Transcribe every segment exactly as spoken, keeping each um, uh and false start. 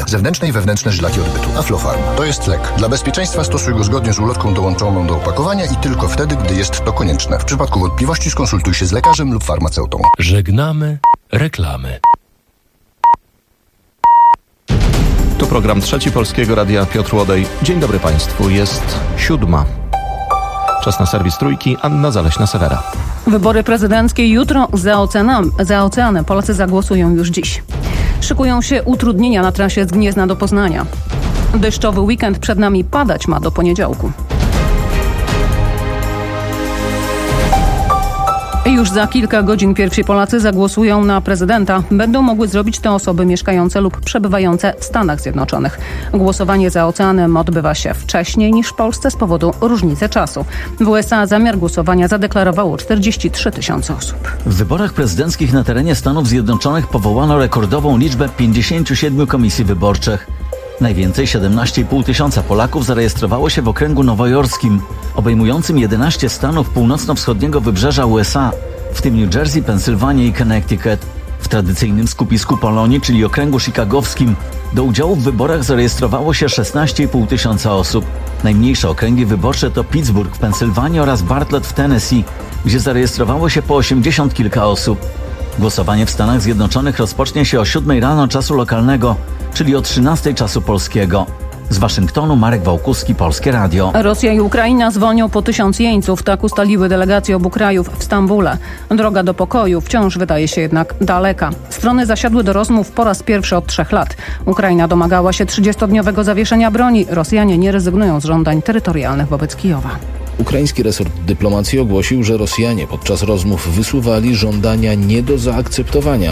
Zewnętrzne i wewnętrzne żylaki odbytu. Aflofarm. To jest lek. Dla bezpieczeństwa stosuj go zgodnie z ulotką dołączoną do opakowania i tylko wtedy, gdy jest to konieczne. W przypadku wątpliwości skonsultuj się z lekarzem lub farmaceutą. Żegnamy reklamy. Tu program Trzeci Polskiego Radia, Piotr Łodej. Dzień dobry Państwu, jest siódma. Czas na serwis Trójki, Anna Zaleśna-Sewera. Wybory prezydenckie jutro za oceanem. Za oceanem. Polacy zagłosują już dziś. Szykują się utrudnienia na trasie z Gniezna do Poznania. Deszczowy weekend przed nami, padać ma do poniedziałku. Już za kilka godzin pierwsi Polacy zagłosują na prezydenta. Będą mogły zrobić to osoby mieszkające lub przebywające w Stanach Zjednoczonych. Głosowanie za oceanem odbywa się wcześniej niż w Polsce z powodu różnicy czasu. W U S A zamiar głosowania zadeklarowało czterdzieści trzy tysiące osób. W wyborach prezydenckich na terenie Stanów Zjednoczonych powołano rekordową liczbę pięćdziesięciu siedmiu komisji wyborczych. Najwięcej, siedemnaście i pół tysiąca Polaków zarejestrowało się w okręgu nowojorskim, obejmującym jedenaście stanów północno-wschodniego wybrzeża U S A, w tym New Jersey, Pensylwania i Connecticut. W tradycyjnym skupisku Polonii, czyli okręgu chicagowskim, do udziału w wyborach zarejestrowało się szesnaście i pół tysiąca osób. Najmniejsze okręgi wyborcze to Pittsburgh w Pensylwanii oraz Bartlett w Tennessee, gdzie zarejestrowało się po osiemdziesiąt kilka osób. Głosowanie w Stanach Zjednoczonych rozpocznie się o siódmej rano czasu lokalnego, czyli o trzynastej czasu polskiego. Z Waszyngtonu Marek Wałkuski, Polskie Radio. Rosja i Ukraina zwolnią po tysiąc jeńców, tak ustaliły delegacje obu krajów w Stambule. Droga do pokoju wciąż wydaje się jednak daleka. Strony zasiadły do rozmów po raz pierwszy od trzech lat. Ukraina domagała się trzydziestodniowego zawieszenia broni. Rosjanie nie rezygnują z żądań terytorialnych wobec Kijowa. Ukraiński resort dyplomacji ogłosił, że Rosjanie podczas rozmów wysuwali żądania nie do zaakceptowania.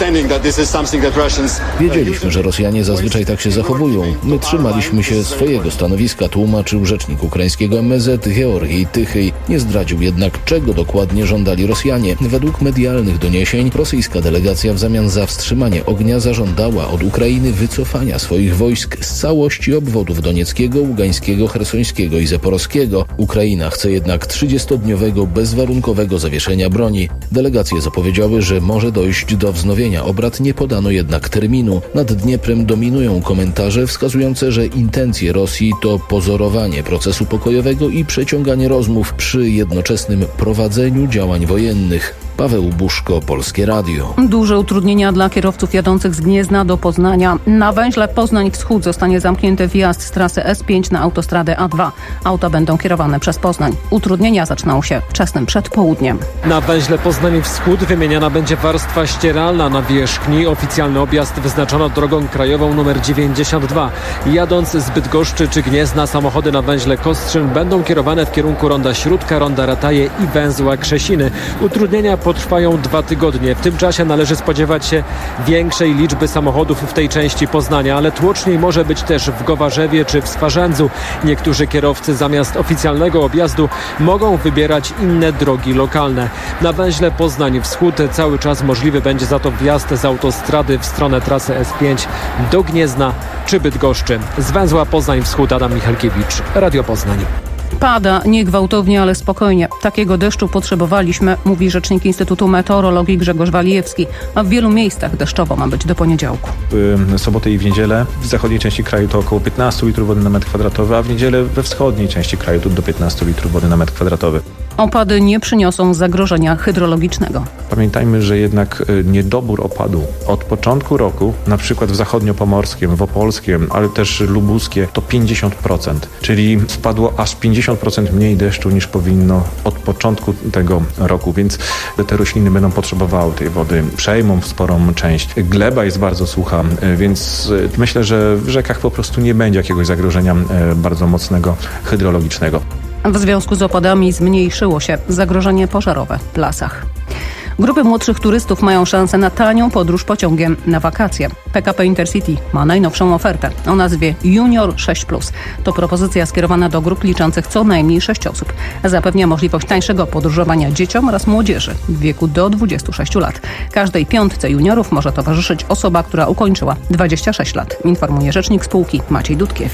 Wiedzieliśmy, że Rosjanie zazwyczaj tak się zachowują. My trzymaliśmy się swojego stanowiska, tłumaczył rzecznik ukraińskiego M S Z Georgij Tychyj. Nie zdradził jednak, czego dokładnie żądali Rosjanie. Według medialnych doniesień rosyjska delegacja w zamian za wstrzymanie ognia zażądała od Ukrainy wycofania swoich wojsk z całości obwodów donieckiego, ługańskiego, chersońskiego i zaporowskiego. Ukraina Ukraina chce jednak trzydziestodniowego bezwarunkowego zawieszenia broni. Delegacje zapowiedziały, że może dojść do wznowienia obrad, nie podano jednak terminu. Nad Dnieprem dominują komentarze wskazujące, że intencje Rosji to pozorowanie procesu pokojowego i przeciąganie rozmów przy jednoczesnym prowadzeniu działań wojennych. Paweł Buszko, Polskie Radio. Duże utrudnienia dla kierowców jadących z Gniezna do Poznania. Na węźle Poznań Wschód zostanie zamknięty wjazd z trasy S pięć na autostradę A dwa. Auta będą kierowane przez Poznań. Utrudnienia zaczną się wczesnym przedpołudniem. Na węźle Poznań Wschód wymieniana będzie warstwa ścieralna nawierzchni. Oficjalny objazd wyznaczono drogą krajową nr dziewięćdziesiąt dwa. Jadąc z Bydgoszczy czy Gniezna, samochody na węźle Kostrzyn będą kierowane w kierunku ronda Śródka, ronda Rataje i węzła Krzesiny. Utrudnienia potrwają dwa tygodnie. W tym czasie należy spodziewać się większej liczby samochodów w tej części Poznania, ale tłoczniej może być też w Gowarzewie czy w Swarzędzu. Niektórzy kierowcy zamiast oficjalnego objazdu mogą wybierać inne drogi lokalne. Na węźle Poznań Wschód cały czas możliwy będzie za to wjazd z autostrady w stronę trasy S pięć do Gniezna czy Bydgoszczy. Z węzła Poznań Wschód Adam Michalkiewicz, Radio Poznań. Pada, nie gwałtownie, ale spokojnie. Takiego deszczu potrzebowaliśmy, mówi rzecznik Instytutu Meteorologii Grzegorz Walijewski. A w wielu miejscach deszczowo ma być do poniedziałku. W sobotę i w niedzielę w zachodniej części kraju to około piętnaście litrów wody na metr kwadratowy, a w niedzielę we wschodniej części kraju to do piętnaście litrów wody na metr kwadratowy. Opady nie przyniosą zagrożenia hydrologicznego. Pamiętajmy, że jednak niedobór opadu od początku roku, na przykład w zachodniopomorskim, w opolskim, ale też lubuskie, to pięćdziesiąt procent. Czyli spadło aż pięćdziesiąt procent mniej deszczu niż powinno od początku tego roku, więc te rośliny będą potrzebowały tej wody, przejmą sporą część. Gleba jest bardzo sucha, więc myślę, że w rzekach po prostu nie będzie jakiegoś zagrożenia bardzo mocnego hydrologicznego. W związku z opadami zmniejszyło się zagrożenie pożarowe w lasach. Grupy młodszych turystów mają szansę na tanią podróż pociągiem na wakacje. P K P Intercity ma najnowszą ofertę o nazwie Junior sześć plus. To propozycja skierowana do grup liczących co najmniej sześć osób. Zapewnia możliwość tańszego podróżowania dzieciom oraz młodzieży w wieku do dwudziestu sześciu lat. Każdej piątce juniorów może towarzyszyć osoba, która ukończyła dwadzieścia sześć lat, informuje rzecznik spółki Maciej Dudkiewicz.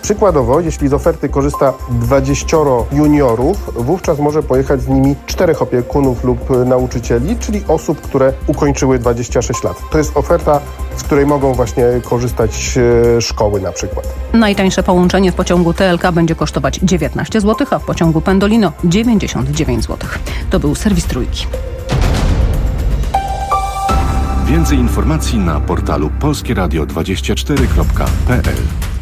Przykładowo, jeśli z oferty korzysta dwudziestu juniorów, wówczas może pojechać z nimi czterech opiekunów lub nauczycieli, czyli osób, które ukończyły dwadzieścia sześć lat. To jest oferta, z której mogą właśnie korzystać szkoły na przykład. Najtańsze połączenie w pociągu T L K będzie kosztować dziewiętnaście złotych, a w pociągu Pendolino dziewięćdziesiąt dziewięć złotych. To był serwis Trójki. Więcej informacji na portalu polskie radio dwadzieścia cztery kropka p l.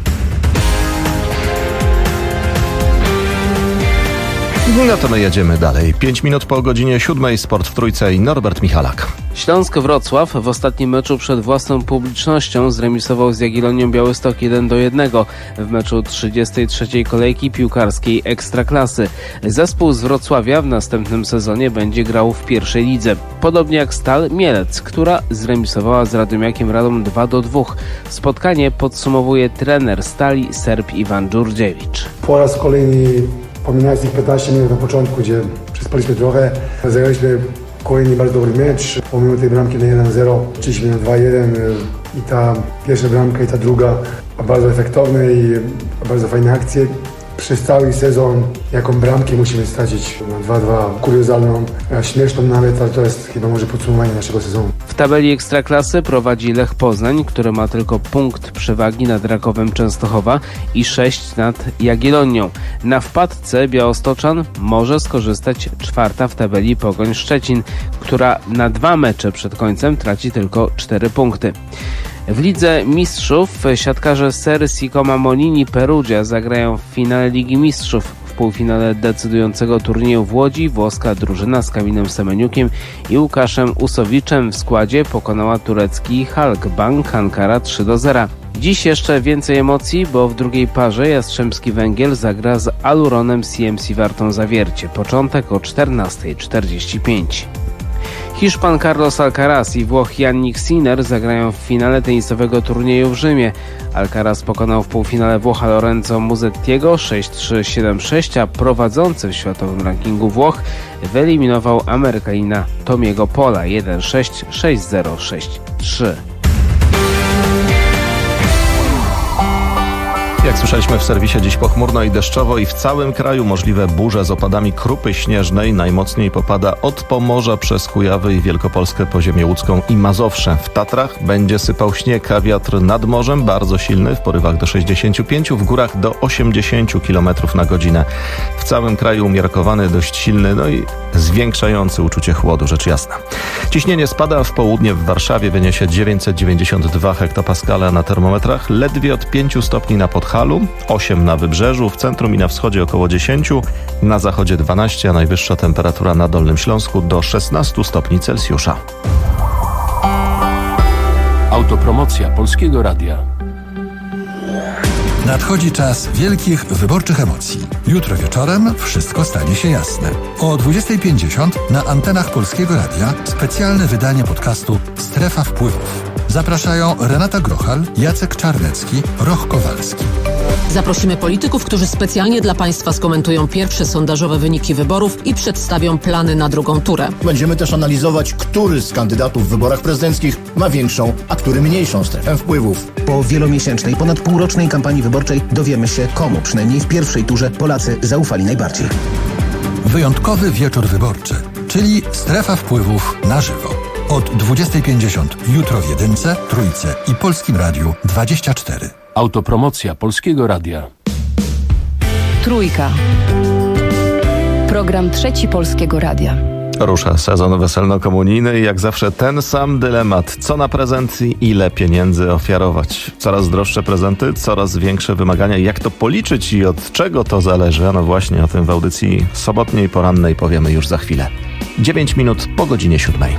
No to my jedziemy dalej. Pięć minut po godzinie siódmej, sport w Trójce i Norbert Michalak. Śląsk Wrocław w ostatnim meczu przed własną publicznością zremisował z Jagiellonią Białystok jeden do jednego w meczu trzydziestej trzeciej kolejki piłkarskiej Ekstraklasy. Zespół z Wrocławia w następnym sezonie będzie grał w pierwszej lidze. Podobnie jak Stal Mielec, która zremisowała z Radomiakiem Radom dwa do dwóch. Spotkanie podsumowuje trener Stali Serb Iwan Dżurdziewicz. Po raz kolejny pominąłem tych piętnaście minut na początku, gdzie przespaliśmy trochę. Zagraliśmy kolejny bardzo dobry mecz. Pomimo tej bramki na jeden zero, chcieliśmy na dwa jeden i ta pierwsza bramka i ta druga bardzo efektowne i bardzo fajne akcje. Przez cały sezon jaką bramkę musimy stracić na dwa dwa, kuriozalną, śmieszną nawet, ale to jest chyba może podsumowanie naszego sezonu. W tabeli Ekstraklasy prowadzi Lech Poznań, który ma tylko punkt przewagi nad Rakowem Częstochowa i sześć nad Jagiellonią. Na wpadce Białostoczan może skorzystać czwarta w tabeli Pogoń Szczecin, która na dwa mecze przed końcem traci tylko cztery punkty. W Lidze Mistrzów siatkarze Sery Sicoma Molini Perugia zagrają w finale Ligi Mistrzów. W półfinale decydującego turnieju w Łodzi włoska drużyna z Kamilem Semeniukiem i Łukaszem Usowiczem w składzie pokonała turecki Halkbank Ankara trzy do zera. Dziś jeszcze więcej emocji, bo w drugiej parze Jastrzębski Węgiel zagra z Aluronem C M C Wartą Zawiercie. Początek o czternasta czterdzieści pięć. Hiszpan Carlos Alcaraz i Włoch Jannik Sinner zagrają w finale tenisowego turnieju w Rzymie. Alcaraz pokonał w półfinale Włocha Lorenzo Musettiego sześć trzy siedem sześć, a prowadzący w światowym rankingu Włoch wyeliminował Amerykanina Tomiego Pola jeden sześć sześć zero sześć trzy. Jak słyszeliśmy w serwisie, dziś pochmurno i deszczowo i w całym kraju możliwe burze z opadami krupy śnieżnej. Najmocniej popada od Pomorza przez Kujawy i Wielkopolskę po ziemię łódzką i Mazowsze. W Tatrach będzie sypał śnieg, a wiatr nad morzem bardzo silny, w porywach do sześćdziesięciu pięciu, w górach do osiemdziesięciu kilometrów na godzinę. W całym kraju umiarkowany, dość silny, no i zwiększający uczucie chłodu, rzecz jasna. Ciśnienie spada, w południe w Warszawie wyniesie dziewięćset dziewięćdziesiąt dwa hektopaskale na termometrach, ledwie od pięciu stopni na Podhalu, osiem na Wybrzeżu, w centrum i na wschodzie około dziesięć, na zachodzie dwanaście, a najwyższa temperatura na Dolnym Śląsku do szesnastu stopni Celsjusza. Autopromocja Polskiego Radia. Nadchodzi czas wielkich wyborczych emocji. Jutro wieczorem wszystko stanie się jasne. O dwudziestej pięćdziesiąt na antenach Polskiego Radia specjalne wydanie podcastu Strefa Wpływów. Zapraszają Renata Grochal, Jacek Czarnecki, Roch Kowalski. Zaprosimy polityków, którzy specjalnie dla Państwa skomentują pierwsze sondażowe wyniki wyborów i przedstawią plany na drugą turę. Będziemy też analizować, który z kandydatów w wyborach prezydenckich ma większą, a który mniejszą strefę wpływów. Po wielomiesięcznej, ponad półrocznej kampanii wyborczej dowiemy się, komu przynajmniej w pierwszej turze Polacy zaufali najbardziej. Wyjątkowy wieczór wyborczy, czyli Strefa Wpływów na żywo. Od dwudziestej pięćdziesiąt jutro w Jedynce, Trójce i Polskim Radiu dwadzieścia cztery. Autopromocja Polskiego Radia. Trójka. Program Trzeci Polskiego Radia. Rusza sezon weselno-komunijny i jak zawsze ten sam dylemat. Co na prezent i ile pieniędzy ofiarować? Coraz droższe prezenty, coraz większe wymagania. Jak to policzyć i od czego to zależy? A no właśnie o tym w audycji sobotniej porannej powiemy już za chwilę. dziewięć minut po godzinie siódmej.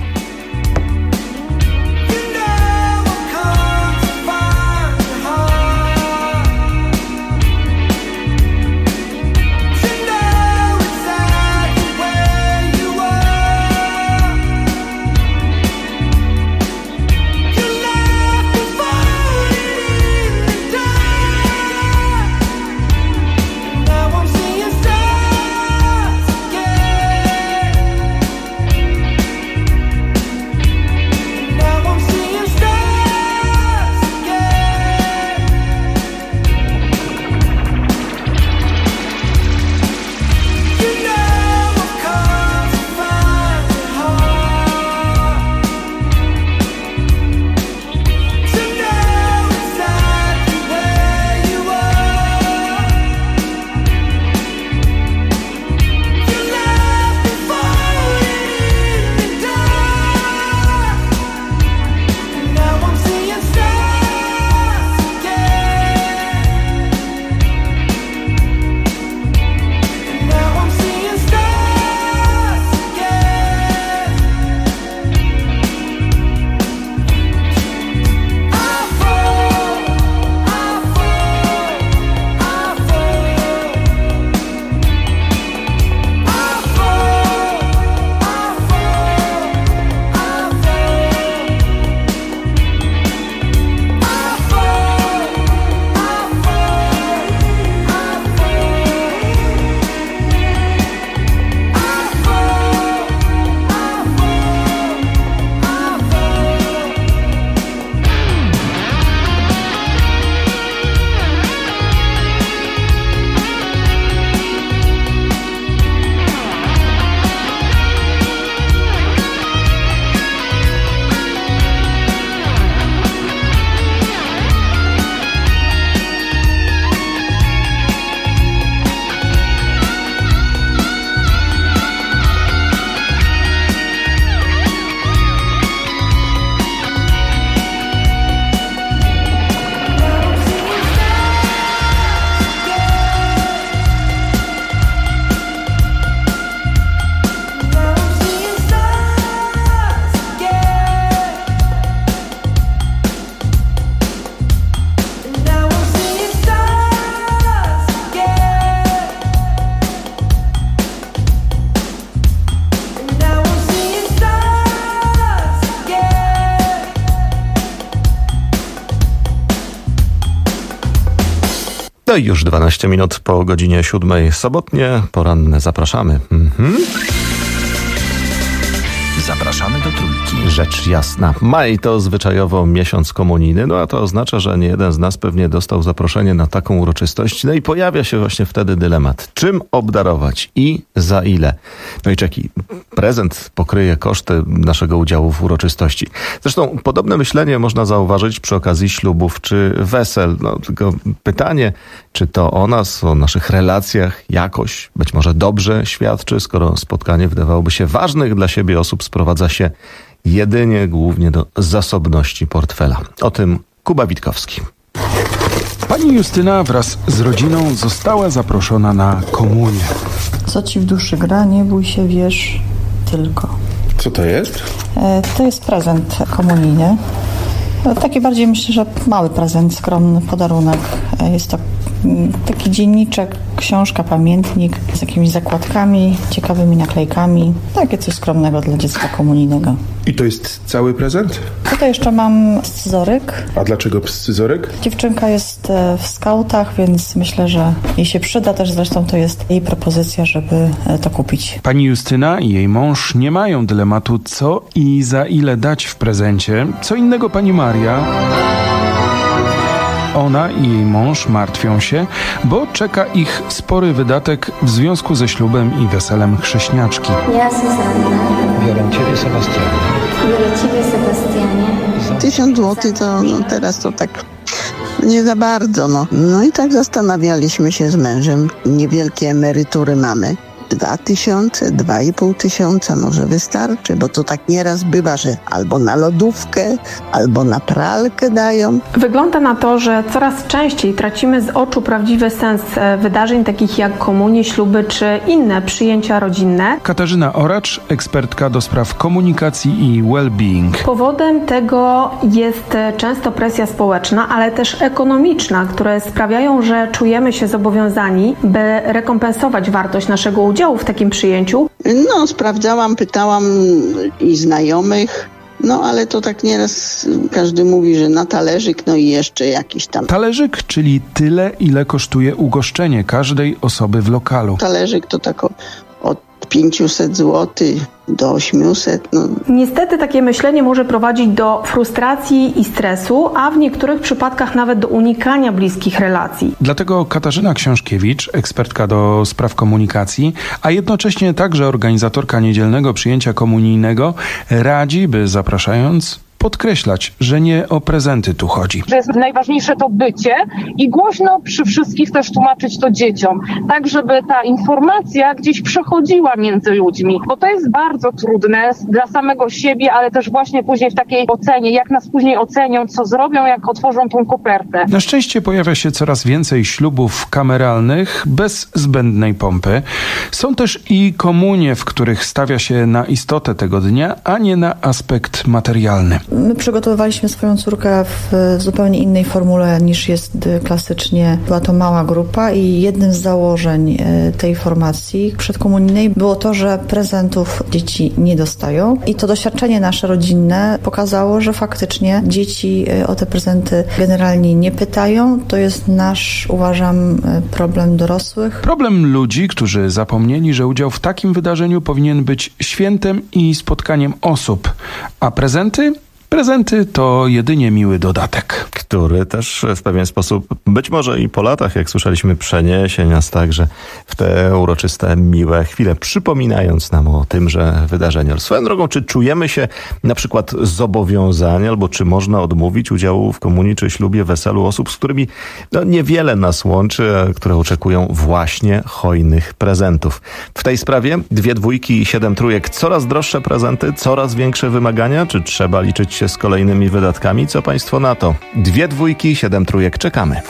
No i już dwanaście minut po godzinie siódmej sobotnie, poranne zapraszamy. Mhm. Zapraszamy do Trójki. Rzecz jasna. Maj to zwyczajowo miesiąc komunijny, no a to oznacza, że nie jeden z nas pewnie dostał zaproszenie na taką uroczystość. No i pojawia się właśnie wtedy dylemat. Czym obdarować i za ile? No i czeki, prezent pokryje koszty naszego udziału w uroczystości. Zresztą podobne myślenie można zauważyć przy okazji ślubów czy wesel. No tylko pytanie, czy to o nas, o naszych relacjach jakoś, być może dobrze świadczy, skoro spotkanie wydawałoby się ważnych dla siebie osób sprowadza się jedynie głównie do zasobności portfela. O tym Kuba Witkowski. Pani Justyna wraz z rodziną została zaproszona na komunię. Co ci w duszy gra, nie bój się, wierz tylko. Co to jest? E, to jest prezent komunijny. No, taki bardziej, myślę, że mały prezent, skromny podarunek. E, jest to taki dzienniczek, książka, pamiętnik z jakimiś zakładkami, ciekawymi naklejkami. Takie coś skromnego dla dziecka komunijnego. I to jest cały prezent? Tutaj jeszcze mam scyzoryk. A dlaczego scyzoryk? Dziewczynka jest w skautach, więc myślę, że jej się przyda. Też zresztą to jest jej propozycja, żeby to kupić. Pani Justyna i jej mąż nie mają dylematu, co i za ile dać w prezencie. Co innego pani Maria. Ona i jej mąż martwią się, bo czeka ich spory wydatek w związku ze ślubem i weselem chrześniaczki. Ja, Zuzanna. Biorę Ciebie, Sebastianie. Biorę Ciebie, Sebastianie. Tysiąc złotych to no, teraz to tak nie za bardzo. No. no i tak zastanawialiśmy się z mężem. Niewielkie emerytury mamy. Dwa tysiące, dwa i pół tysiąca może wystarczy, bo to tak nieraz bywa, że albo na lodówkę, albo na pralkę dają. Wygląda na to, że coraz częściej tracimy z oczu prawdziwy sens wydarzeń takich jak komunie, śluby czy inne przyjęcia rodzinne. Katarzyna Oracz, ekspertka do spraw komunikacji i well-being. Powodem tego jest często presja społeczna, ale też ekonomiczna, które sprawiają, że czujemy się zobowiązani, by rekompensować wartość naszego udziału w takim przyjęciu? No, sprawdzałam, pytałam i znajomych, no ale to tak nieraz każdy mówi, że na talerzyk, no i jeszcze jakiś tam. Talerzyk, czyli tyle, ile kosztuje ugoszczenie każdej osoby w lokalu. Talerzyk to tak od pięćset złotych do osiemset. No. Niestety takie myślenie może prowadzić do frustracji i stresu, a w niektórych przypadkach nawet do unikania bliskich relacji. Dlatego Katarzyna Książkiewicz, ekspertka do spraw komunikacji, a jednocześnie także organizatorka niedzielnego przyjęcia komunijnego, radzi, by zapraszając podkreślać, że nie o prezenty tu chodzi. Że jest najważniejsze to bycie i głośno przy wszystkich też tłumaczyć to dzieciom, tak żeby ta informacja gdzieś przechodziła między ludźmi, bo to jest bardzo trudne dla samego siebie, ale też właśnie później w takiej ocenie, jak nas później ocenią, co zrobią, jak otworzą tą kopertę. Na szczęście pojawia się coraz więcej ślubów kameralnych bez zbędnej pompy. Są też i komunie, w których stawia się na istotę tego dnia, a nie na aspekt materialny. My przygotowywaliśmy swoją córkę w zupełnie innej formule niż jest klasycznie. Była to mała grupa i jednym z założeń tej formacji przedkomunijnej było to, że prezentów dzieci nie dostają. I to doświadczenie nasze rodzinne pokazało, że faktycznie dzieci o te prezenty generalnie nie pytają. To jest nasz, uważam, problem dorosłych. Problem ludzi, którzy zapomnieli, że udział w takim wydarzeniu powinien być świętem i spotkaniem osób, a prezenty? Prezenty to jedynie miły dodatek. Który też w pewien sposób, być może i po latach, jak słyszeliśmy, przeniesie nas także w te uroczyste, miłe chwile, przypominając nam o tymże wydarzeniu. Swoją drogą, czy czujemy się na przykład zobowiązani, albo czy można odmówić udziału w komunii, czy ślubie, weselu osób, z którymi no, niewiele nas łączy, a które oczekują właśnie hojnych prezentów. W tej sprawie dwie dwójki i siedem trójek, coraz droższe prezenty, coraz większe wymagania, czy trzeba liczyć się z kolejnymi wydatkami? Co państwo na to? Dwie dwójki, siedem trójek, czekamy.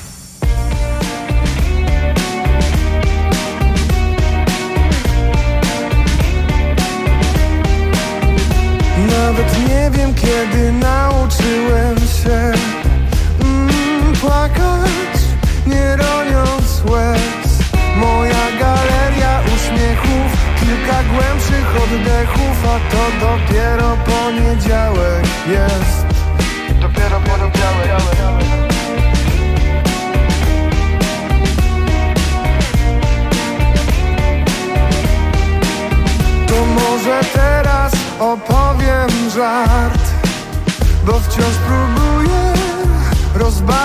Nawet nie wiem, kiedy nauczyłem się mm, płakać, nie roniąc łez. Moja galeria uśmiechów, kilka głębszych oddechów, a to dopiero poniedziałek jest. Dopiero poniedziałek.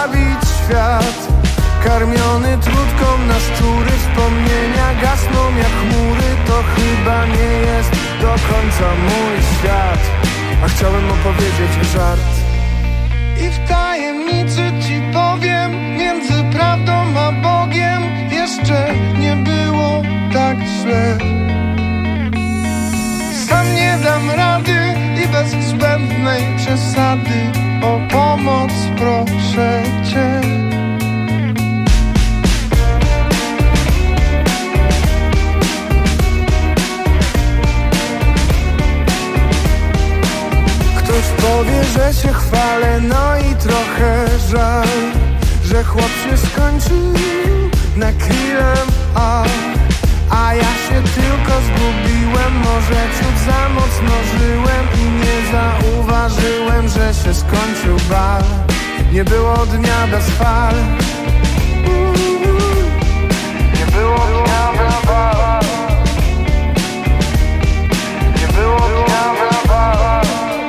zabić świat. Karmiony trutką na szczury, wspomnienia gasną jak chmury. To chyba nie jest do końca mój świat, a chciałem opowiedzieć żart. I w tajemnicy ci powiem, między prawdą a Bogiem jeszcze nie było tak źle. Sam nie dam rady i bez zbędnej przesady, o pomoc proszę cię. Ktoś powie, że się chwalę, no i trochę żal, że chłop się skończył na kilem A. A ja się tylko zgubiłem, może ciut za mocno żyłem i nie zauważyłem, że się skończył bal. Nie było dnia bez fal. Nie było dnia bez fal. Nie było dnia bez fal.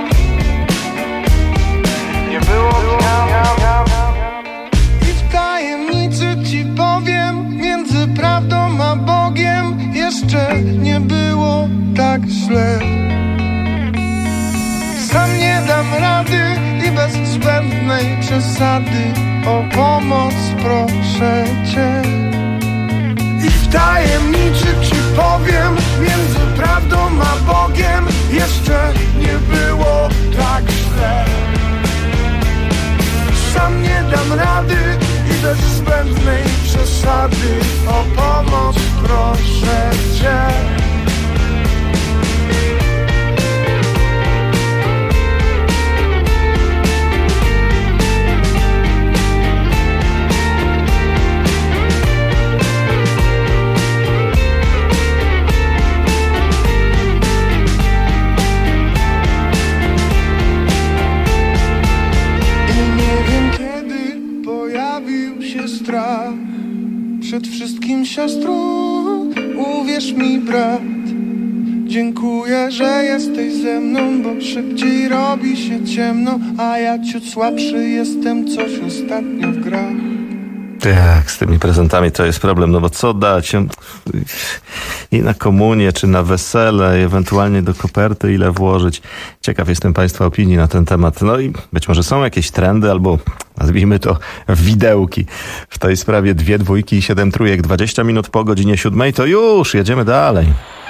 Nie było dnia bez fal. I w tajemnicy ci powiem, między prawdą a Bogiem jeszcze nie było tak źle. Sam nie dam rady i bez zbędnej przesady, o pomoc proszę cię. I w tajemnicy ci powiem, między prawdą a Bogiem jeszcze nie było tak źle. Sam nie dam rady i bez zbędnej przesady, o pomoc proszę cię. Strach przed wszystkim, siostro, uwierz mi, brat. Dziękuję, że jesteś ze mną, bo szybciej robi się ciemno, a ja ciut słabszy jestem, coś ostatnio w grach. Tak, z tymi prezentami to jest problem, no bo co dać i na komunię, czy na wesele, ewentualnie do koperty ile włożyć. Ciekaw jestem Państwa opinii na ten temat. No i być może są jakieś trendy, albo nazwijmy to widełki. W tej sprawie dwie dwójki i siedem trójek, dwadzieścia minut po godzinie siódmej, to już jedziemy dalej.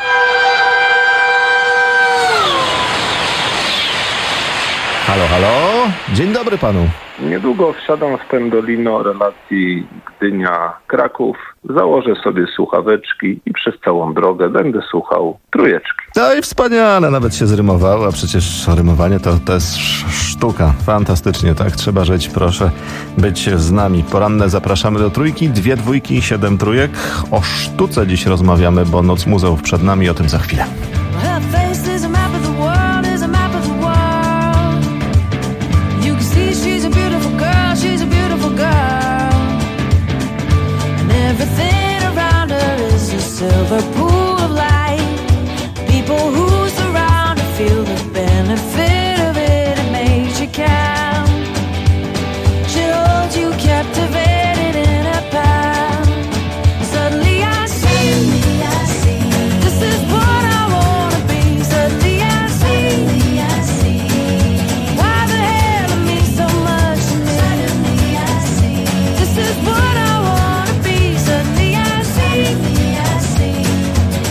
Halo, halo, dzień dobry panu. Niedługo wsiadam w Pendolino relacji Gdynia-Kraków, założę sobie słuchaweczki i przez całą drogę będę słuchał trójeczki. No i wspaniale, nawet się zrymowało, a przecież rymowanie to, to jest sztuka. Fantastycznie, tak trzeba żyć, proszę być z nami. Poranne zapraszamy do trójki, dwie dwójki i siedem trójek. O sztuce dziś rozmawiamy, bo Noc Muzeów przed nami, o tym za chwilę. Everything around her is a silver pool of light. People who surround her feel the benefit of it. It makes you count. She holds you captivated in her palm. Suddenly I see, this is what I wanna be. Suddenly I see, why the hell it means so much to me. Suddenly I see, this is what I want. Suddenly I see,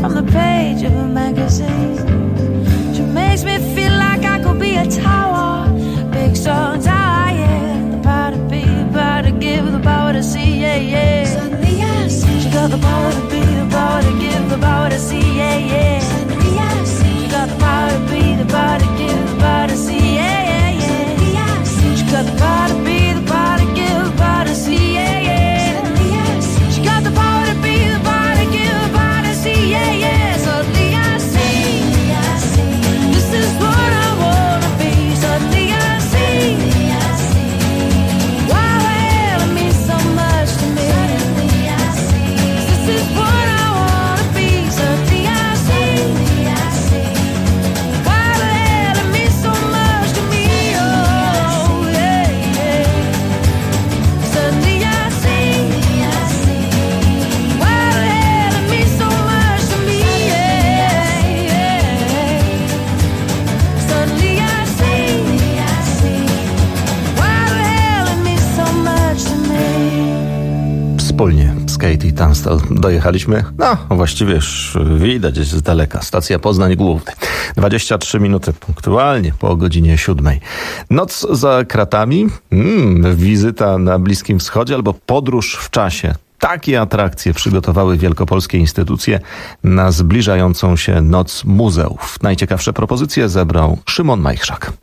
from the page of a magazine. She makes me feel like I could be a tower, big strong tower, yeah. The power to be, the power to give, the power to see, yeah, yeah. Suddenly I see. She got the power to be, the power to give, the power to see, yeah, yeah. Suddenly I see. She got the power to be, the power to give, the power to see, yeah, yeah, yeah. Suddenly I see. She got the power to be, the power to give, the power to see, yeah, yeah. Suddenly I see. She got the power to be, the power to give, the power to see, yeah, yeah. Suddenly I see. Suddenly I see. This is what I wanna be. Suddenly I see. Suddenly I see. Wow, well, it means so much to me. Suddenly I see. This is what I wanna be. Suddenly I see. Suddenly I see. Wow, well, it means so much to me. Oh, yeah, yeah. Suddenly I see. Suddenly I see. Wow, well, it means so much to me. Yeah, yeah. Suddenly I see. Suddenly I see. Wow, well, it means so much to me. Wspólnie z Katie Tunstall dojechaliśmy, no właściwie już widać z daleka, stacja Poznań Główny. dwadzieścia trzy minuty punktualnie po godzinie siódmej. Noc za kratami, mm, wizyta na Bliskim Wschodzie albo podróż w czasie. Takie atrakcje przygotowały wielkopolskie instytucje na zbliżającą się Noc Muzeów. Najciekawsze propozycje zebrał Szymon Majchrzak.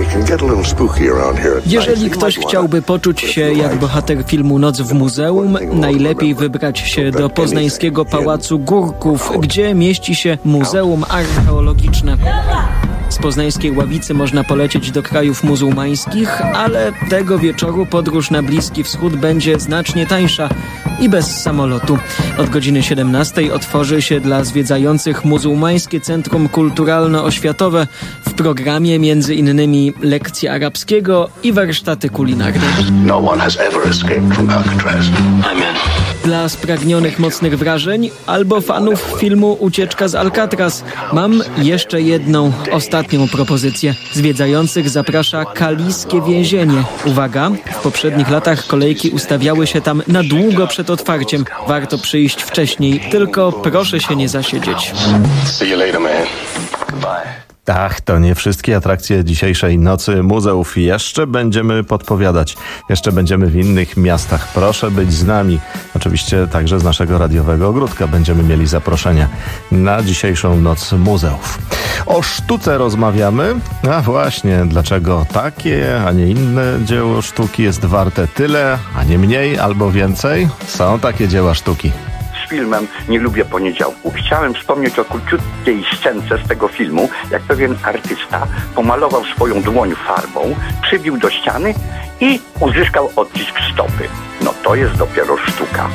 Jeżeli ktoś chciałby poczuć się jak bohater filmu Noc w muzeum, najlepiej wybrać się do poznańskiego Pałacu Górków, gdzie mieści się Muzeum Archeologiczne. Z poznańskiej Ławicy można polecieć do krajów muzułmańskich, ale tego wieczoru podróż na Bliski Wschód będzie znacznie tańsza i bez samolotu. Od godziny siedemnastej otworzy się dla zwiedzających muzułmańskie Centrum Kulturalno-Oświatowe. W programie między innymi lekcje arabskiego i warsztaty kulinarne. No one has ever escaped from Alcatraz. Amen. Dla spragnionych mocnych wrażeń albo fanów filmu Ucieczka z Alcatraz mam jeszcze jedną, ostatnią propozycję. Zwiedzających zaprasza Kalijskie Więzienie. Uwaga, w poprzednich latach kolejki ustawiały się tam na długo przed otwarciem. Warto przyjść wcześniej, tylko proszę się nie zasiedzieć. See you later, man. Goodbye. Tak, to nie wszystkie atrakcje dzisiejszej Nocy Muzeów. Jeszcze będziemy podpowiadać. Jeszcze będziemy w innych miastach. Proszę być z nami. Oczywiście także z naszego radiowego ogródka będziemy mieli zaproszenia na dzisiejszą Noc Muzeów. O sztuce rozmawiamy. A właśnie, dlaczego takie, a nie inne dzieło sztuki jest warte tyle, a nie mniej albo więcej? Są takie dzieła sztuki. Filmem Nie lubię poniedziałku. Chciałem wspomnieć o króciutkiej scence z tego filmu, jak pewien artysta pomalował swoją dłoń farbą, przybił do ściany i uzyskał odcisk stopy. No to jest dopiero sztuka.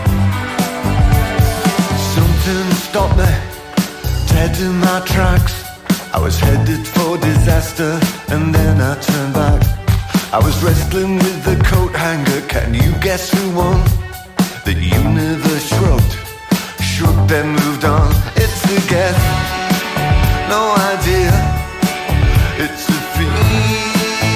Something stopped me, dead in my tracks. I was headed for disaster and then I turned back. I was wrestling with the coat hanger, can you guess who won? The universe shrugged. Shook, then moved on. It's a guess, no idea. It's a feeling,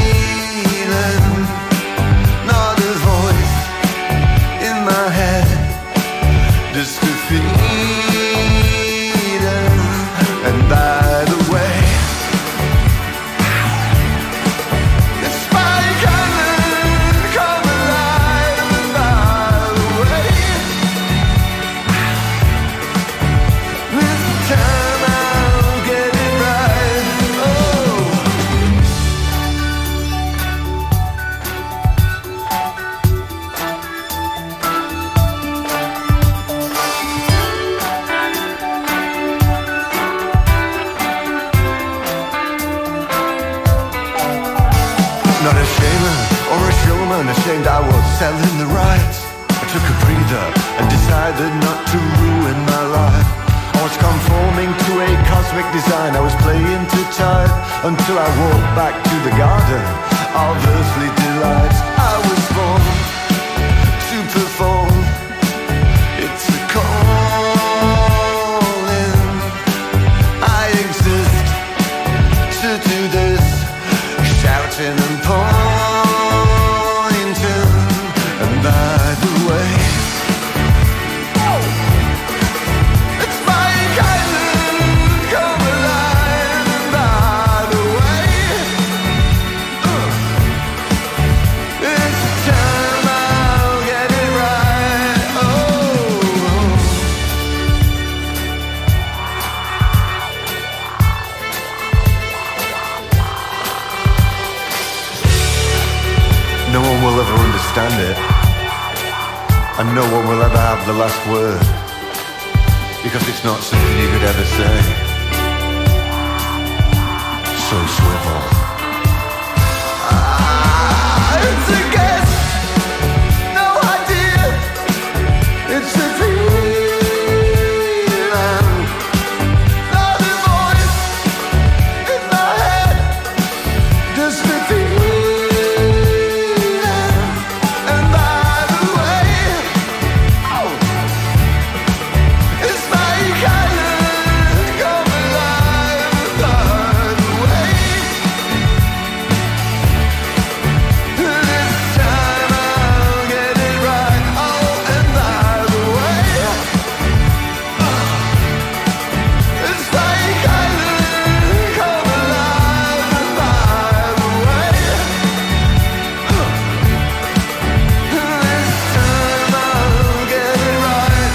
not a voice in my head. Just a feeling. And by the way, it's my cannon come alive. And by the way, time I'll get it right. Oh. Not a shaman or a showman, ashamed I was selling the rights. I took a breather and decided not to ruin my life. I was conforming to a cosmic design. I was playing too tight until I walked back to the garden of earthly delights. I was born to perform. It's a calling. I exist to do this, shouting and pointing. And by the way, it's my kind of no one will ever understand it, and no one will ever have the last word, because it's not something you could ever say. So swivel. Ah, it's a guess, no idea, it's a dream, not a voice in my head, just a dream. And by the way, oh, it's like I come alive. By the way, this time I'll get it right. Oh, and by the way, it's like I come alive. By the way, this time I'll get it right.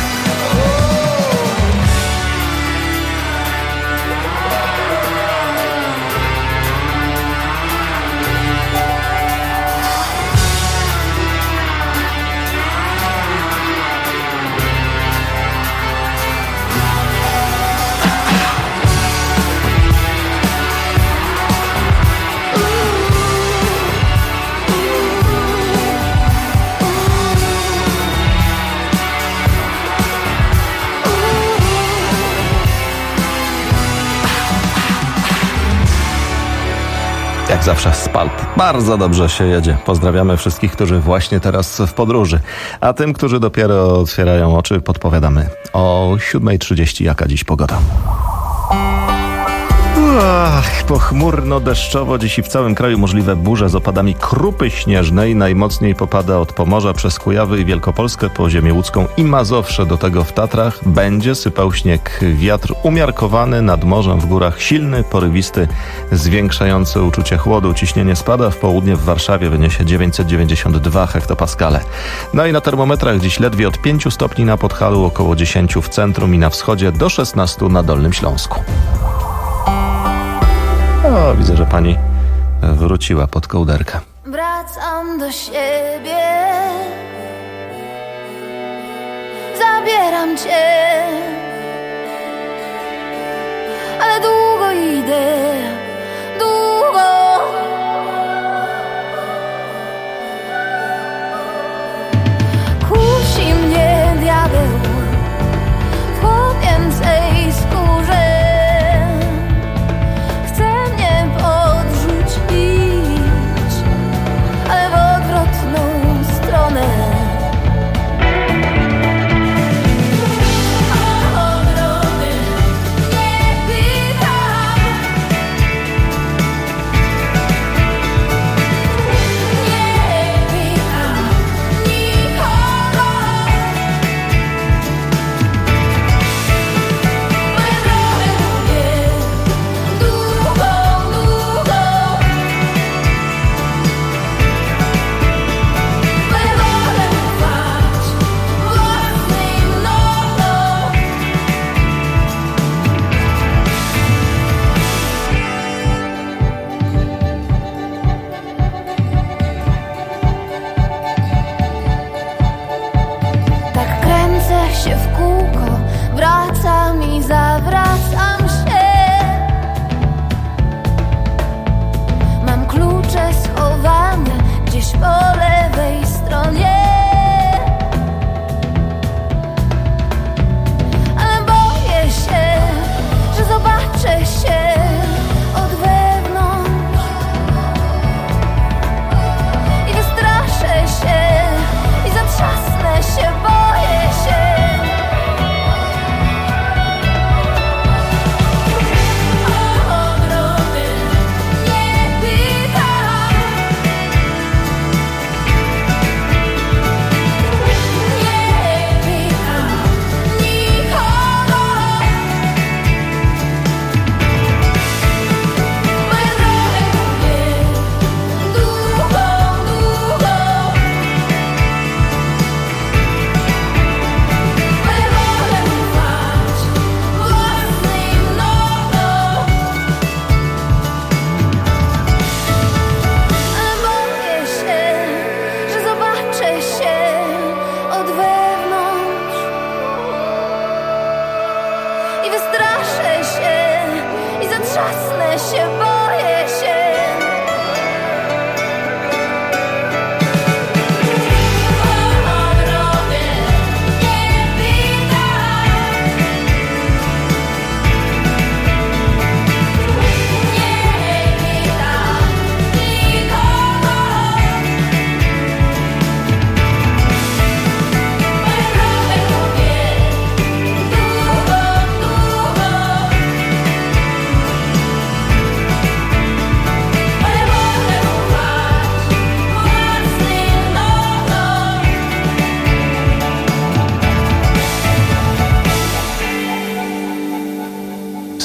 Jak zawsze Spalp. Bardzo dobrze się jedzie. Pozdrawiamy wszystkich, którzy właśnie teraz w podróży. A tym, którzy dopiero otwierają oczy, podpowiadamy o siódma trzydzieści jaka dziś pogoda. Ach, pochmurno, deszczowo. Dziś w całym kraju możliwe burze z opadami krupy śnieżnej. Najmocniej popada od Pomorza przez Kujawy i Wielkopolskę po ziemię łódzką i Mazowsze. Do tego w Tatrach będzie sypał śnieg. Wiatr umiarkowany, nad morzem w górach silny, porywisty, zwiększający uczucie chłodu. Ciśnienie spada, w południe w Warszawie wyniesie dziewięćset dziewięćdziesiąt dwa hektopaskale. No i na termometrach dziś ledwie od pięciu stopni na Podhalu, około dziesięciu w centrum i na wschodzie, do szesnastu na Dolnym Śląsku. O, widzę, że pani wróciła pod kołderkę. Wracam do siebie, zabieram cię, ale długo idę, długo. Kusi mnie diabeł w chłopięcej skórze.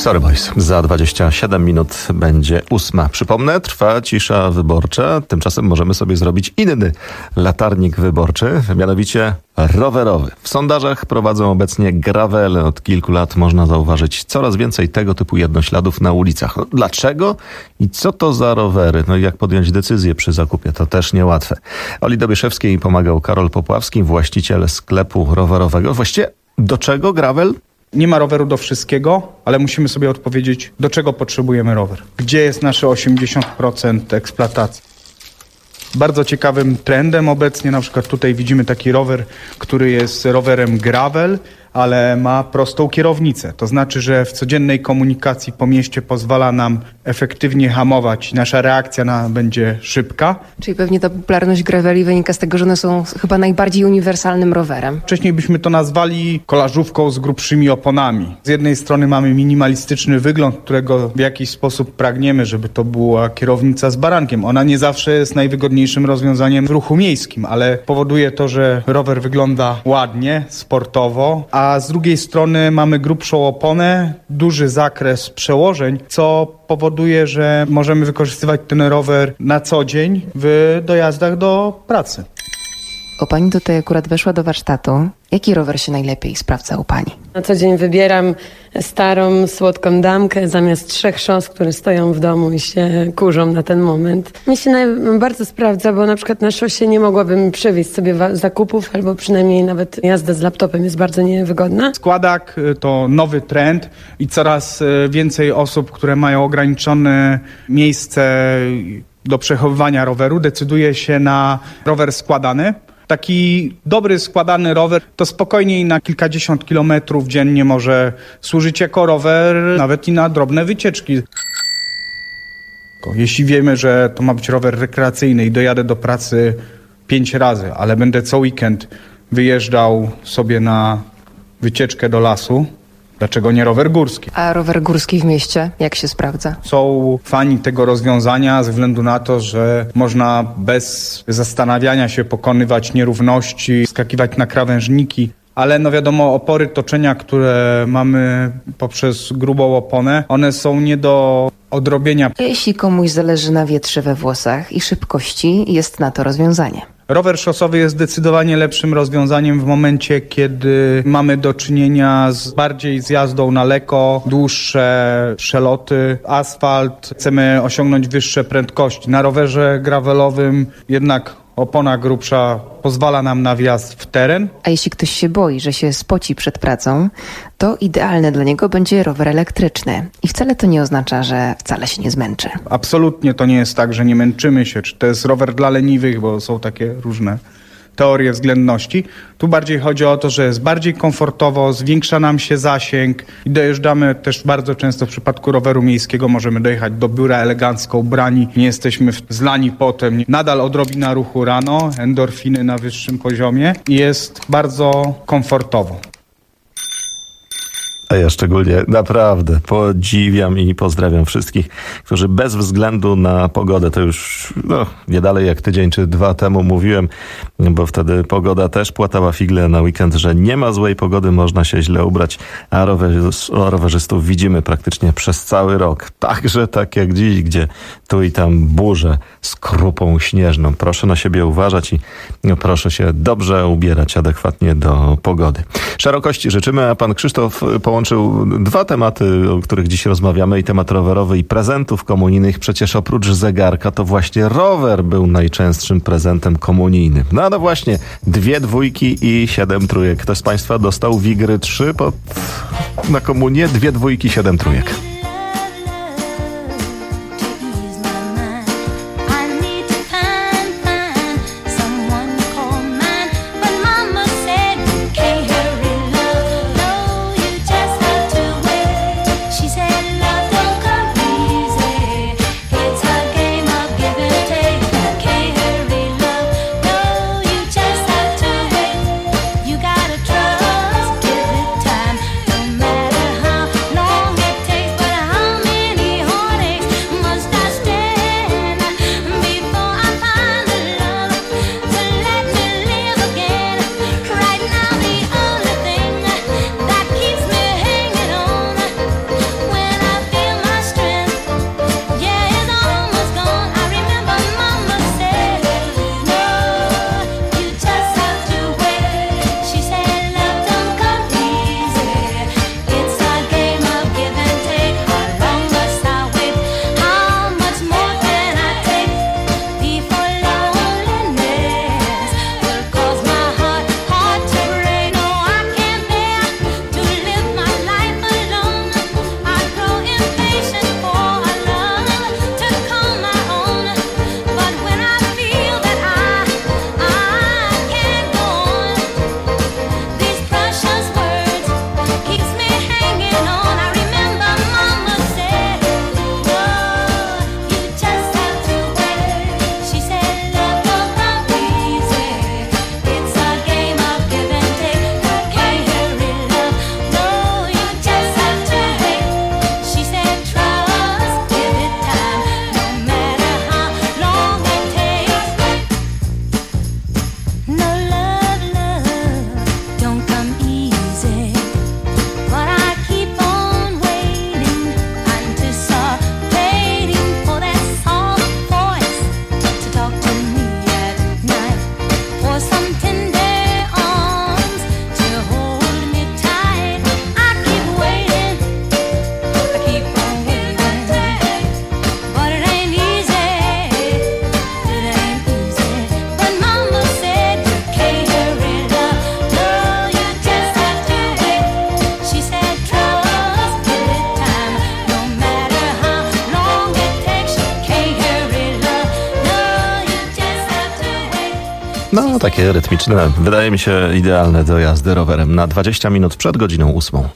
Sorry Boys. Za dwadzieścia siedem minut będzie ósma. Przypomnę, trwa cisza wyborcza. Tymczasem możemy sobie zrobić inny latarnik wyborczy, mianowicie rowerowy. W sondażach prowadzą obecnie gravele. Od kilku lat można zauważyć coraz więcej tego typu jednośladów na ulicach. No, dlaczego i co to za rowery? No i jak podjąć decyzję przy zakupie? To też niełatwe. Oli Dobieszewskiej pomagał Karol Popławski, właściciel sklepu rowerowego. Właściwie do czego gravel? Nie ma roweru do wszystkiego, ale musimy sobie odpowiedzieć, do czego potrzebujemy rower. Gdzie jest nasze osiemdziesiąt procent eksploatacji. Bardzo ciekawym trendem obecnie, na przykład tutaj widzimy taki rower, który jest rowerem gravel, ale ma prostą kierownicę. To znaczy, że w codziennej komunikacji po mieście pozwala nam efektywnie hamować. Nasza reakcja na, będzie szybka. Czyli pewnie ta popularność graveli wynika z tego, że one są chyba najbardziej uniwersalnym rowerem. Wcześniej byśmy to nazwali kolażówką z grubszymi oponami. Z jednej strony mamy minimalistyczny wygląd, którego w jakiś sposób pragniemy, żeby to była kierownica z barankiem. Ona nie zawsze jest najwygodniejszym rozwiązaniem w ruchu miejskim, ale powoduje to, że rower wygląda ładnie, sportowo, a a z drugiej strony mamy grubszą oponę, duży zakres przełożeń, co powoduje, że możemy wykorzystywać ten rower na co dzień w dojazdach do pracy. O, pani tutaj akurat weszła do warsztatu. Jaki rower się najlepiej sprawdza u pani? Na co dzień wybieram starą, słodką damkę zamiast trzech szos, które stoją w domu i się kurzą na ten moment. Mi się naj- bardzo sprawdza, bo na przykład na szosie nie mogłabym przewieźć sobie wa- zakupów, albo przynajmniej nawet jazda z laptopem jest bardzo niewygodna. Składak to nowy trend i coraz więcej osób, które mają ograniczone miejsce do przechowywania roweru, decyduje się na rower składany. Taki dobry, składany rower to spokojniej na kilkadziesiąt kilometrów dziennie może służyć jako rower, nawet i na drobne wycieczki. Jeśli wiemy, że to ma być rower rekreacyjny i dojadę do pracy pięć razy, ale będę co weekend wyjeżdżał sobie na wycieczkę do lasu, dlaczego nie rower górski? A rower górski w mieście, jak się sprawdza? Są fani tego rozwiązania ze względu na to, że można bez zastanawiania się pokonywać nierówności, skakiwać na krawężniki. Ale no wiadomo, opory toczenia, które mamy poprzez grubą oponę, one są nie do odrobienia. Jeśli komuś zależy na wietrze we włosach i szybkości, jest na to rozwiązanie. Rower szosowy jest zdecydowanie lepszym rozwiązaniem w momencie, kiedy mamy do czynienia z bardziej z jazdą na lekko, dłuższe przeloty, asfalt, chcemy osiągnąć wyższe prędkości. Na rowerze gravelowym jednak opona grubsza pozwala nam na wjazd w teren. A jeśli ktoś się boi, że się spoci przed pracą, to idealny dla niego będzie rower elektryczny. I wcale to nie oznacza, że wcale się nie zmęczy. Absolutnie to nie jest tak, że nie męczymy się. Czy to jest rower dla leniwych, bo są takie różne teorie względności. Tu bardziej chodzi o to, że jest bardziej komfortowo, zwiększa nam się zasięg i dojeżdżamy też bardzo często w przypadku roweru miejskiego, możemy dojechać do biura elegancko ubrani, nie jesteśmy zlani potem. Nadal odrobina ruchu rano, endorfiny na wyższym poziomie i jest bardzo komfortowo. A ja szczególnie naprawdę podziwiam i pozdrawiam wszystkich, którzy bez względu na pogodę, to już no, nie dalej jak tydzień czy dwa temu mówiłem, bo wtedy pogoda też płatała figle na weekend, że nie ma złej pogody, można się źle ubrać, a rowerz, rowerzystów widzimy praktycznie przez cały rok. Także tak jak dziś, gdzie tu i tam burze z krupą śnieżną. Proszę na siebie uważać i proszę się dobrze ubierać adekwatnie do pogody. Szerokości życzymy, a pan Krzysztof połączył dwa tematy, o których dziś rozmawiamy, i temat rowerowy, i prezentów komunijnych. Przecież oprócz zegarka to właśnie rower był najczęstszym prezentem komunijnym. No no właśnie, dwie dwójki i siedem trójek. Ktoś z państwa dostał Wigry trzy pod... na komunię? Dwie dwójki, siedem trójek. Trust, give it time, no matter how long it takes. No, takie rytmiczne, wydaje mi się idealne do jazdy rowerem na dwadzieścia minut przed godziną ósmą.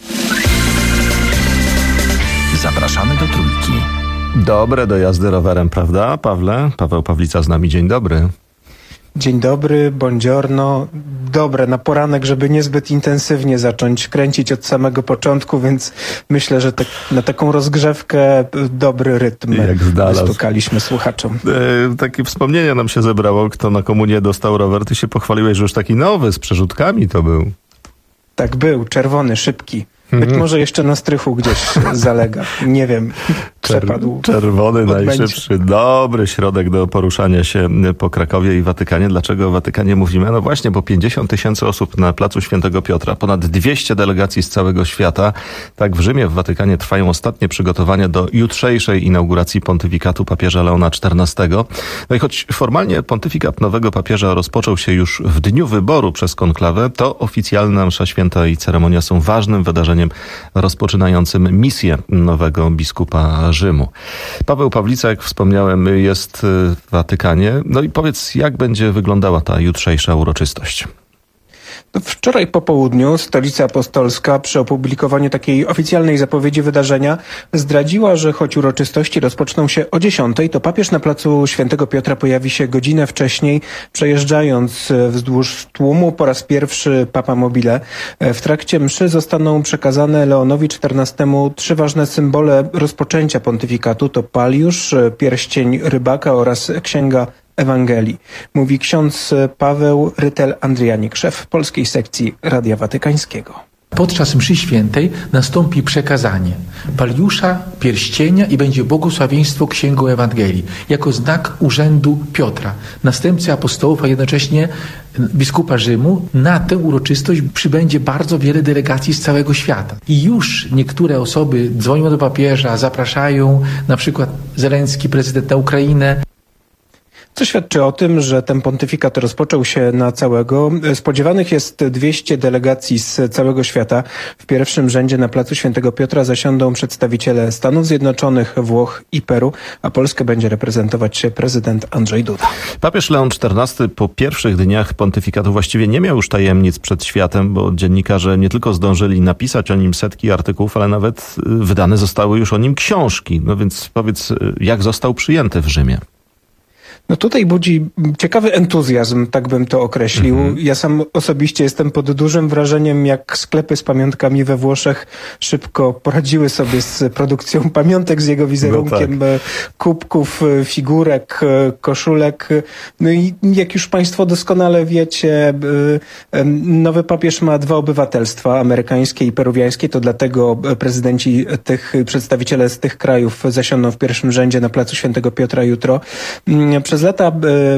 Zapraszamy do Trójki. Dobre do jazdy rowerem, prawda, Pawle? Paweł Pawlica z nami, dzień dobry. Dzień dobry, buongiorno. Dobre, na poranek, żeby niezbyt intensywnie zacząć kręcić od samego początku, więc myślę, że te, na taką rozgrzewkę dobry rytm wystukaliśmy słuchaczom. E, takie wspomnienie nam się zebrało, kto na komunię dostał rower. Ty się pochwaliłeś, że już taki nowy, z przerzutkami to był. Tak był, czerwony, szybki. Być może jeszcze na strychu gdzieś zalega. Nie wiem. Przepadł. Czerwony, najszybszy. Dobry środek do poruszania się po Krakowie i Watykanie. Dlaczego o Watykanie mówimy? No właśnie, bo pięćdziesiąt tysięcy osób na placu Świętego Piotra, ponad dwieście delegacji z całego świata. Tak w Rzymie, w Watykanie trwają ostatnie przygotowania do jutrzejszej inauguracji pontyfikatu papieża Leona czternastego. No i choć formalnie pontyfikat nowego papieża rozpoczął się już w dniu wyboru przez konklawę, to oficjalna msza święta i ceremonia są ważnym wydarzeniem rozpoczynającym misję nowego biskupa Rzymu. Paweł Pawlica, jak wspomniałem, jest w Watykanie. No i powiedz, jak będzie wyglądała ta jutrzejsza uroczystość? Wczoraj po południu Stolica Apostolska przy opublikowaniu takiej oficjalnej zapowiedzi wydarzenia zdradziła, że choć uroczystości rozpoczną się o dziesiątej, to papież na placu Świętego Piotra pojawi się godzinę wcześniej, przejeżdżając wzdłuż tłumu po raz pierwszy Papa Mobile. W trakcie mszy zostaną przekazane Leonowi czternastemu trzy ważne symbole rozpoczęcia pontyfikatu. To paliusz, pierścień rybaka oraz księga Ewangelii. Mówi ksiądz Paweł Rytel-Andrianik, szef polskiej sekcji Radia Watykańskiego. Podczas mszy świętej nastąpi przekazanie paliusza, pierścienia i będzie błogosławieństwo księgą Ewangelii jako znak urzędu Piotra, następcy apostołów, a jednocześnie biskupa Rzymu. Na tę uroczystość przybędzie bardzo wiele delegacji z całego świata. I już niektóre osoby dzwonią do papieża, zapraszają, na przykład Zełenski, prezydent na Ukrainę. Co świadczy o tym, że ten pontyfikat rozpoczął się na całego. Spodziewanych jest dwieście delegacji z całego świata. W pierwszym rzędzie na placu Świętego Piotra zasiądą przedstawiciele Stanów Zjednoczonych, Włoch i Peru, a Polskę będzie reprezentować prezydent Andrzej Duda. Papież Leon czternasty po pierwszych dniach pontyfikatu właściwie nie miał już tajemnic przed światem, bo dziennikarze nie tylko zdążyli napisać o nim setki artykułów, ale nawet wydane zostały już o nim książki. No więc powiedz, jak został przyjęty w Rzymie? No tutaj budzi ciekawy entuzjazm, tak bym to określił. Mhm. Ja sam osobiście jestem pod dużym wrażeniem, jak sklepy z pamiątkami we Włoszech szybko poradziły sobie z produkcją pamiątek z jego wizerunkiem, no tak. kubków, figurek, koszulek. No i jak już państwo doskonale wiecie, nowy papież ma dwa obywatelstwa, amerykańskie i peruwiańskie, to dlatego prezydenci tych, przedstawiciele z tych krajów zasiądą w pierwszym rzędzie na placu Świętego Piotra jutro. Przez lata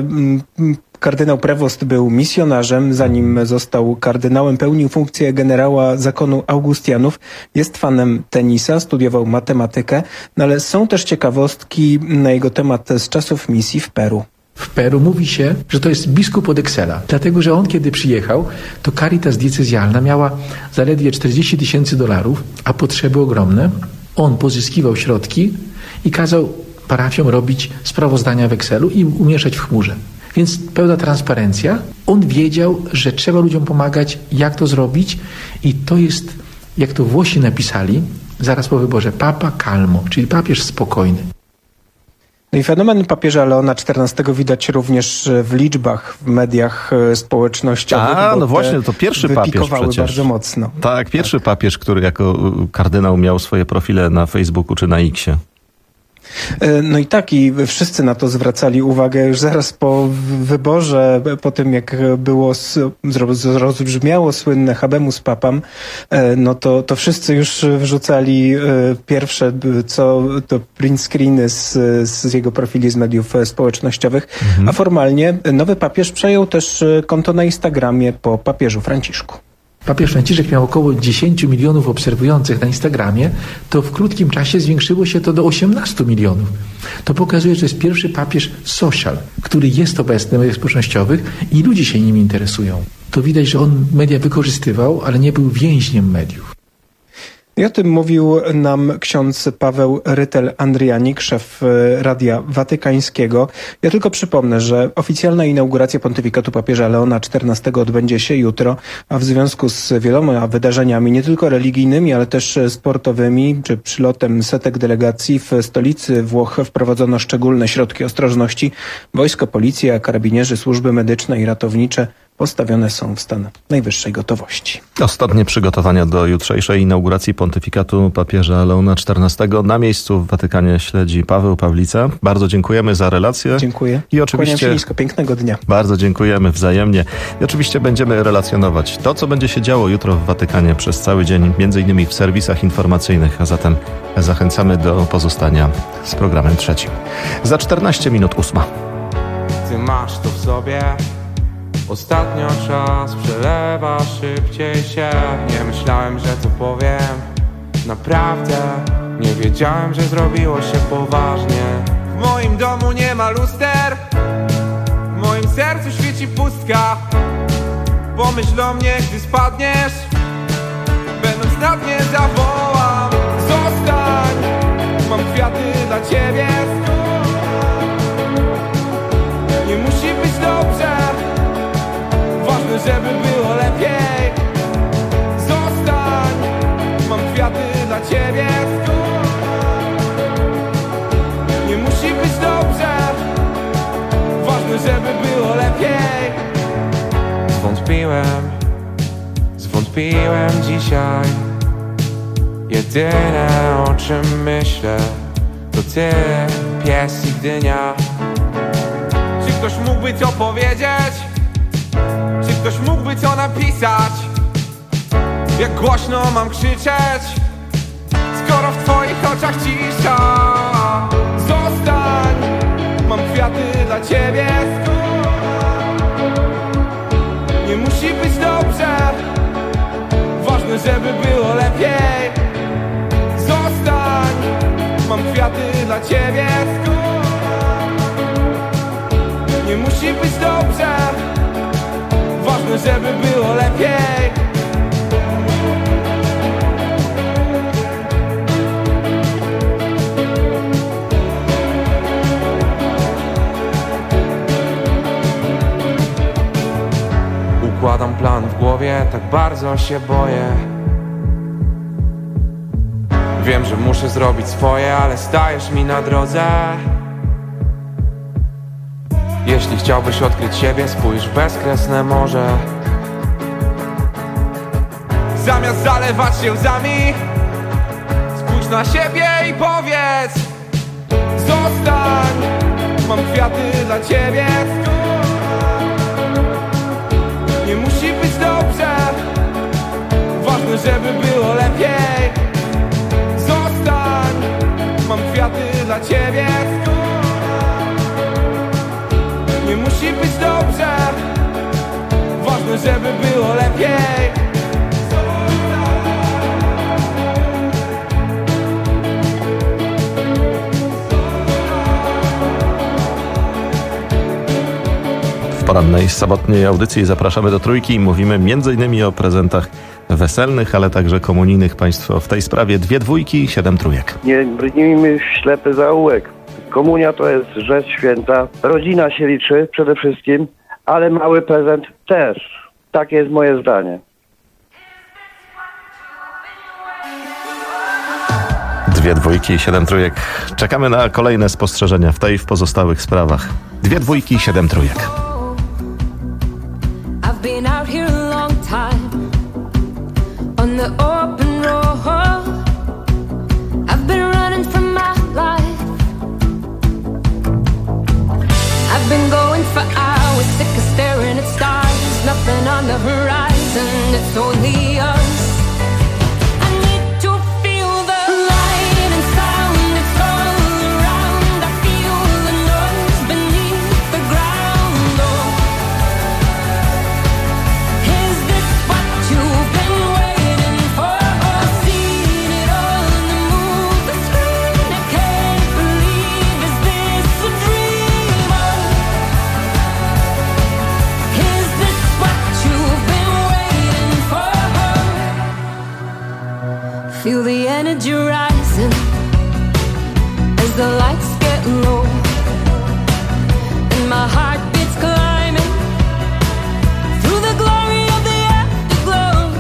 kardynał Prevost był misjonarzem, zanim został kardynałem, pełnił funkcję generała zakonu Augustianów, jest fanem tenisa, studiował matematykę, no ale są też ciekawostki na jego temat z czasów misji w Peru. W Peru mówi się, że to jest biskup od Excela, dlatego że on kiedy przyjechał, to Caritas diecezjalna miała zaledwie czterdzieści tysięcy dolarów, a potrzeby ogromne. On pozyskiwał środki i kazał parafiom robić sprawozdania w Excelu i umieszczać w chmurze. Więc pełna transparencja. On wiedział, że trzeba ludziom pomagać, jak to zrobić i to jest, jak to Włosi napisali zaraz po wyborze, Papa Calmo, czyli papież spokojny. No i fenomen papieża Leona czternastego widać również w liczbach, w mediach społecznościowych. A, no właśnie, to pierwszy papież przecież. bardzo mocno. Tak, pierwszy tak. papież, który jako kardynał miał swoje profile na Facebooku czy na Xie. No i tak, i wszyscy na to zwracali uwagę już zaraz po wyborze, po tym jak było, zrozbrzmiało słynne Habemus Papam, no to, to wszyscy już wrzucali pierwsze, co to print screeny z, z jego profili z mediów społecznościowych, mhm. a formalnie nowy papież przejął też konto na Instagramie po papieżu Franciszku. Papież Franciszek miał około dziesięć milionów obserwujących na Instagramie, to w krótkim czasie zwiększyło się to do osiemnastu milionów. To pokazuje, że jest pierwszy papież social, który jest obecny w mediach społecznościowych i ludzie się nim interesują. To widać, że on media wykorzystywał, ale nie był więźniem mediów. I o tym mówił nam ksiądz Paweł Rytel-Andrianik, szef Radia Watykańskiego. Ja tylko przypomnę, że oficjalna inauguracja pontyfikatu papieża Leona czternastego odbędzie się jutro, a w związku z wieloma wydarzeniami, nie tylko religijnymi, ale też sportowymi, czy przylotem setek delegacji w stolicy Włoch wprowadzono szczególne środki ostrożności. Wojsko, policja, karabinierzy, służby medyczne i ratownicze postawione są w stan najwyższej gotowości. Ostatnie przygotowania do jutrzejszej inauguracji pontyfikatu papieża Leona czternastego na miejscu w Watykanie śledzi Paweł Pawlica. Bardzo dziękujemy za relację. Dziękuję. I oczywiście Kłaniam się nisko. Pięknego dnia. Bardzo dziękujemy wzajemnie. I oczywiście będziemy relacjonować to, co będzie się działo jutro w Watykanie przez cały dzień, między innymi w serwisach informacyjnych, a zatem zachęcamy do pozostania z programem trzecim. Za czternaście minut ósma. Ty masz to w sobie. Ostatnio czas przelewa szybciej się. Nie myślałem, że to powiem. Naprawdę nie wiedziałem, że zrobiło się poważnie. W moim domu nie ma luster. W moim sercu świeci pustka. Pomyśl o mnie, gdy spadniesz. Będąc na dnie zawołam: zostań, mam kwiaty dla ciebie. Nie musi być dobrze, ważne, żeby było lepiej. Zostań, mam kwiaty dla ciebie. Nie musi być dobrze, ważne, żeby było lepiej. Zwątpiłem, zwątpiłem dzisiaj. Jedyne, o czym myślę, to ty, pies i dynia. Czy ktoś mógłby to powiedzieć? Czy ktoś mógłby to napisać? Jak głośno mam krzyczeć, skoro w twoich oczach cisza? Zostań, mam kwiaty dla ciebie. Nie musi być dobrze, ważne, żeby było lepiej. Zostań, mam kwiaty dla ciebie. Nie musi być dobrze, ważne, żeby było lepiej. Układam plan w głowie, tak bardzo się boję. Wiem, że muszę zrobić swoje, ale stajesz mi na drodze. Jeśli chciałbyś odkryć siebie, spójrz w bezkresne morze. Zamiast zalewać się łzami, spójrz na siebie i powiedz: zostań, mam kwiaty dla ciebie. Nie musi być dobrze, ważne, żeby było lepiej. Zostań, mam kwiaty dla ciebie. Nie musi być dobrze, ważne, żeby było lepiej. W porannej, sobotniej audycji zapraszamy do Trójki i mówimy między innymi o prezentach weselnych, ale także komunijnych. Państwo w tej sprawie dwie dwójki, siedem trójek. Nie brnijmy w ślepy zaułek. Komunia to jest rzecz święta. Rodzina się liczy przede wszystkim, ale mały prezent też. Takie jest moje zdanie. Dwie dwójki, siedem trójek. Czekamy na kolejne spostrzeżenia w tej i w pozostałych sprawach. Dwie dwójki, siedem trójek. I've been out here a long time on the open road. I've been running from my life. I've been going for hours, sick of staring at stars. Nothing on the horizon, it's only us. I need to feel the light and sound that's all around. I feel the noise beneath the ground. Oh, is this what you've been waiting for? horizon as the lights get low and my heart beats climbing through the glory of the afterglow.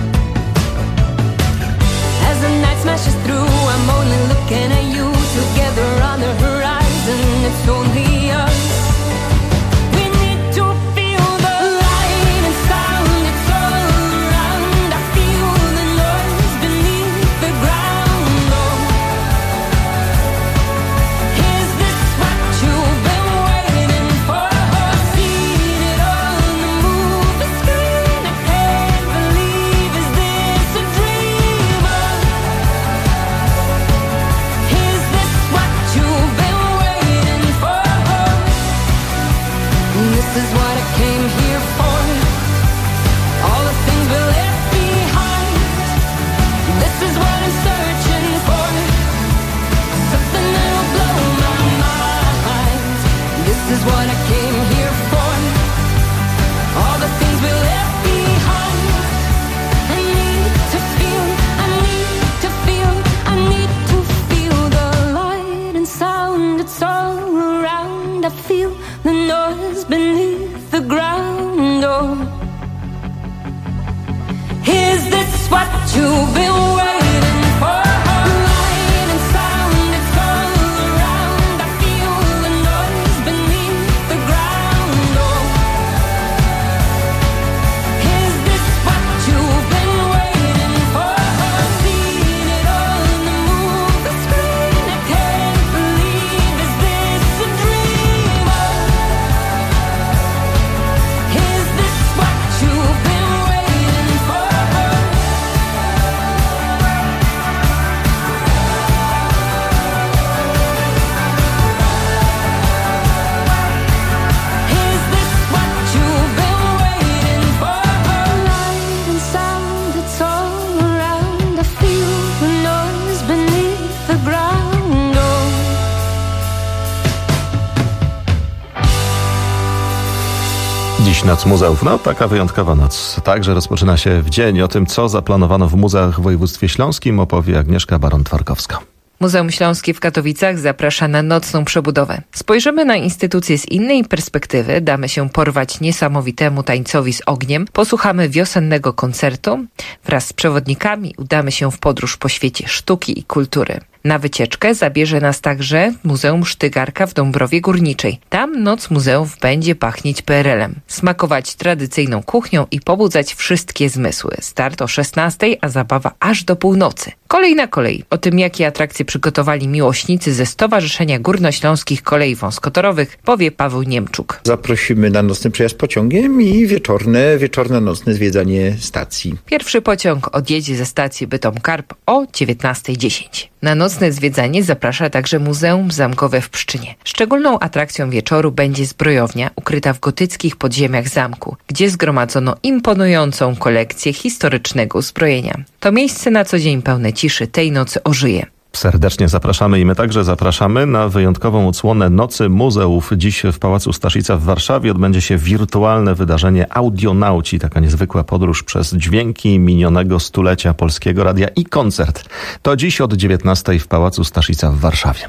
As the night smashes through, I'm only looking at you. Together on the horizon, it's only us. We need to feel the light and sound. It's all around. I feel the noise beneath the ground. Oh, is this what you've been waiting for? Seen it on the movie screen. I can't believe, is this a dream? Is this what you've been waiting for? This is what I came here for. All the things we left behind. This is what I'm searching for. Something that'll blow my mind. This is what I came here for. All the things we left behind. I need to feel, I need to feel, I need to feel the light and sound. It's all around. I feel the noise beneath the ground. Oh, is this what you've been waiting for? Light and sound, it's all around. I feel the noise beneath the ground. Oh, is this what you've been waiting for? Seen it on the movie screen. I can't believe, is this a dream? Is this what you've been waiting for? Is this what you've been waiting for? Light and sound, it's all around. I feel the noise beneath the ground. Oh, Dziś Noc Muzeów. No, taka wyjątkowa noc. Także rozpoczyna się w dzień. O tym, co zaplanowano w muzeach w województwie śląskim, opowie Agnieszka Baron-Twarkowska. Muzeum Śląskie w Katowicach zaprasza na nocną przebudowę. Spojrzymy na instytucję z innej perspektywy, damy się porwać niesamowitemu tańcowi z ogniem, posłuchamy wiosennego koncertu. Wraz z przewodnikami udamy się w podróż po świecie sztuki i kultury. Na wycieczkę zabierze nas także Muzeum Sztygarka w Dąbrowie Górniczej. Tam Noc Muzeów będzie pachnieć P R L-em, smakować tradycyjną kuchnią i pobudzać wszystkie zmysły. Start o szesnastej, a zabawa aż do północy. Kolej na kolej. O tym, jakie atrakcje przygotowali miłośnicy ze Stowarzyszenia Górnośląskich Kolei Wąskotorowych, powie Paweł Niemczuk. Zaprosimy na nocny przejazd pociągiem i wieczorne, wieczorne nocne zwiedzanie stacji. Pierwszy pociąg odjedzie ze stacji Bytom-Karp o dziewiętnasta dziesięć. Na nocne zwiedzanie zaprasza także Muzeum Zamkowe w Pszczynie. Szczególną atrakcją wieczoru będzie zbrojownia ukryta w gotyckich podziemiach zamku, gdzie zgromadzono imponującą kolekcję historycznego uzbrojenia. To miejsce na co dzień pełne ciszy tej nocy ożyje. Serdecznie zapraszamy i my także zapraszamy na wyjątkową odsłonę Nocy Muzeów. Dziś w Pałacu Staszica w Warszawie odbędzie się wirtualne wydarzenie Audionauci, taka niezwykła podróż przez dźwięki minionego stulecia Polskiego Radia i koncert. To dziś od dziewiętnastej w Pałacu Staszica w Warszawie.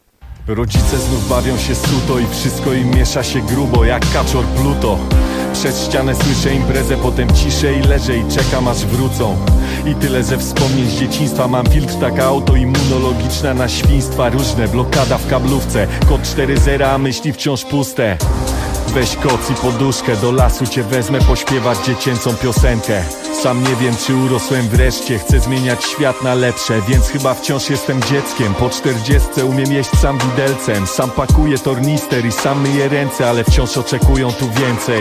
Rodzice znów bawią się suto i wszystko im miesza się grubo jak kaczor Pluto. Przez ścianę słyszę imprezę, potem ciszę i leżę i czekam aż wrócą. I tyle ze wspomnień z dzieciństwa. Mam filtr, taka autoimmunologiczna na świństwa różne. Blokada w kablówce, kod cztery zero, a myśli wciąż puste. Weź koc i poduszkę, do lasu cię wezmę pośpiewać dziecięcą piosenkę. Sam nie wiem, czy urosłem wreszcie, chcę zmieniać świat na lepsze, więc chyba wciąż jestem dzieckiem. Po czterdziestce umiem jeść sam widelcem, sam pakuję tornister i sam myję ręce, ale wciąż oczekują tu więcej.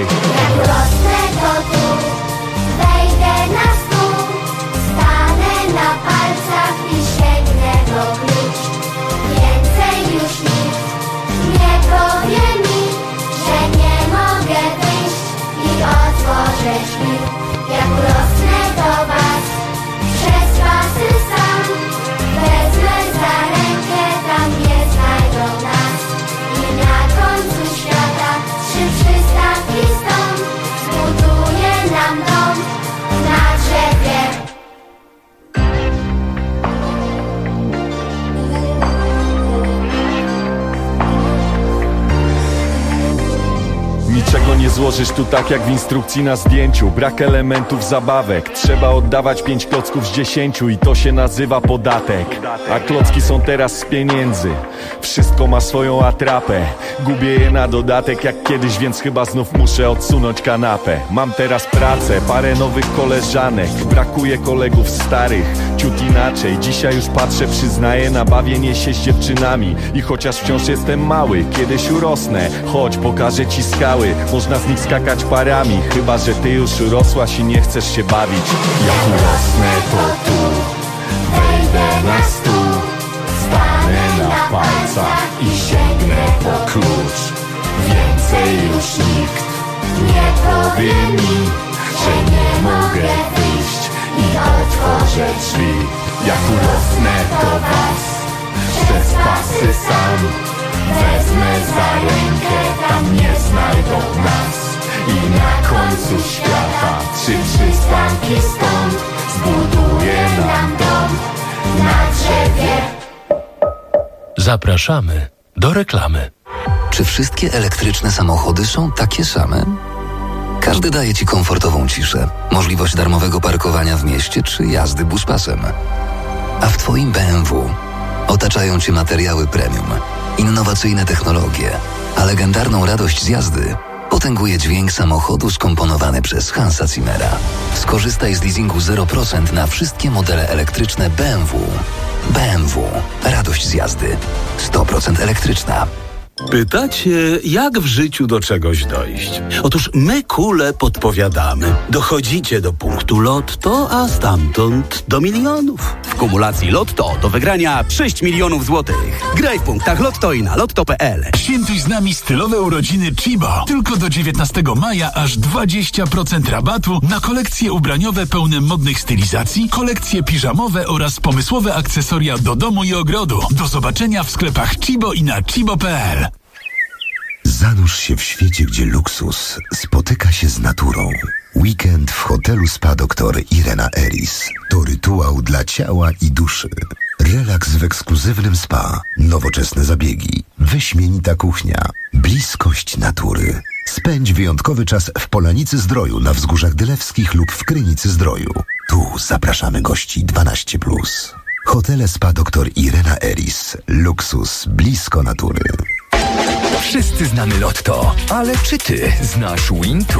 rosnę to tu, wejdę na stół, stanę na palcach i sięgnę po klucz. Więcej już nic nie powie mi, że nie mogę wyjść i otworzyć mi. Jak urosnę do was, przez pasy sam, wezmę za rękę, tam nie znajdą nas. I na końcu świata trzy przystanki stąd zbuduje nam dom na drzewie. Niczego nie złożysz tu tak jak w instrukcji na zdjęciu. Brak elementów zabawek. Trzeba oddawać pięć klocków z dziesięciu i to się nazywa podatek. A klocki są teraz z pieniędzy. Wszystko ma swoją atrapę. Gubię je na dodatek jak kiedyś, więc chyba znów muszę odsunąć kanapę. Mam teraz pracę, parę nowych koleżanek. Brakuje kolegów starych, ciut inaczej. Dzisiaj już patrzę, przyznaję, na bawienie się z dziewczynami. I chociaż wciąż jestem mały, kiedyś urosnę. Chodź, pokażę ci skały, można z nich skakać parami. Chyba że ty już urosłaś i nie chcesz się bawić. Jak urosnę to tu wejdę na stół, stanę na palcach i sięgnę po klucz. Więcej już nikt nie powie mi, że nie mogę wyjść i otworzę drzwi. Jak urosnę to was przez pasy sam wezmę za rękę, tam nie znajdą nas. I na końcu świata trzy przystanki stąd zbuduję nam dom na drzewie. Zapraszamy do reklamy. Czy wszystkie elektryczne samochody są takie same? Każdy daje ci komfortową ciszę, możliwość darmowego parkowania w mieście czy jazdy buspasem. A w twoim B M W otaczają cię materiały premium, innowacyjne technologie, a legendarną radość z jazdy potęguje dźwięk samochodu skomponowany przez Hansa Zimmera. Skorzystaj z leasingu zero procent na wszystkie modele elektryczne B M W. B M W. Radość z jazdy. sto procent elektryczna. Pytacie, jak w życiu do czegoś dojść? Otóż my kule podpowiadamy. Dochodzicie do punktu Lotto, a stamtąd do milionów. W kumulacji Lotto do wygrania sześć milionów złotych. Graj w punktach Lotto i na lotto kropka p l. Świętuj z nami stylowe urodziny Chibo. Tylko do dziewiętnastego maja aż dwadzieścia procent rabatu na kolekcje ubraniowe pełne modnych stylizacji, kolekcje piżamowe oraz pomysłowe akcesoria do domu i ogrodu. Do zobaczenia w sklepach Chibo i na chibo kropka p l. Zanurz się w świecie, gdzie luksus spotyka się z naturą. Weekend w hotelu Spa doktor Irena Eris to rytuał dla ciała i duszy. Relaks w ekskluzywnym spa, nowoczesne zabiegi, wyśmienita kuchnia, bliskość natury. Spędź wyjątkowy czas w Polanicy Zdroju na Wzgórzach Dylewskich lub w Krynicy Zdroju. Tu zapraszamy gości dwanaście plus. Hotele Spa doktor Irena Eris. Luksus blisko natury. Wszyscy znamy Lotto, ale czy ty znasz Wintu?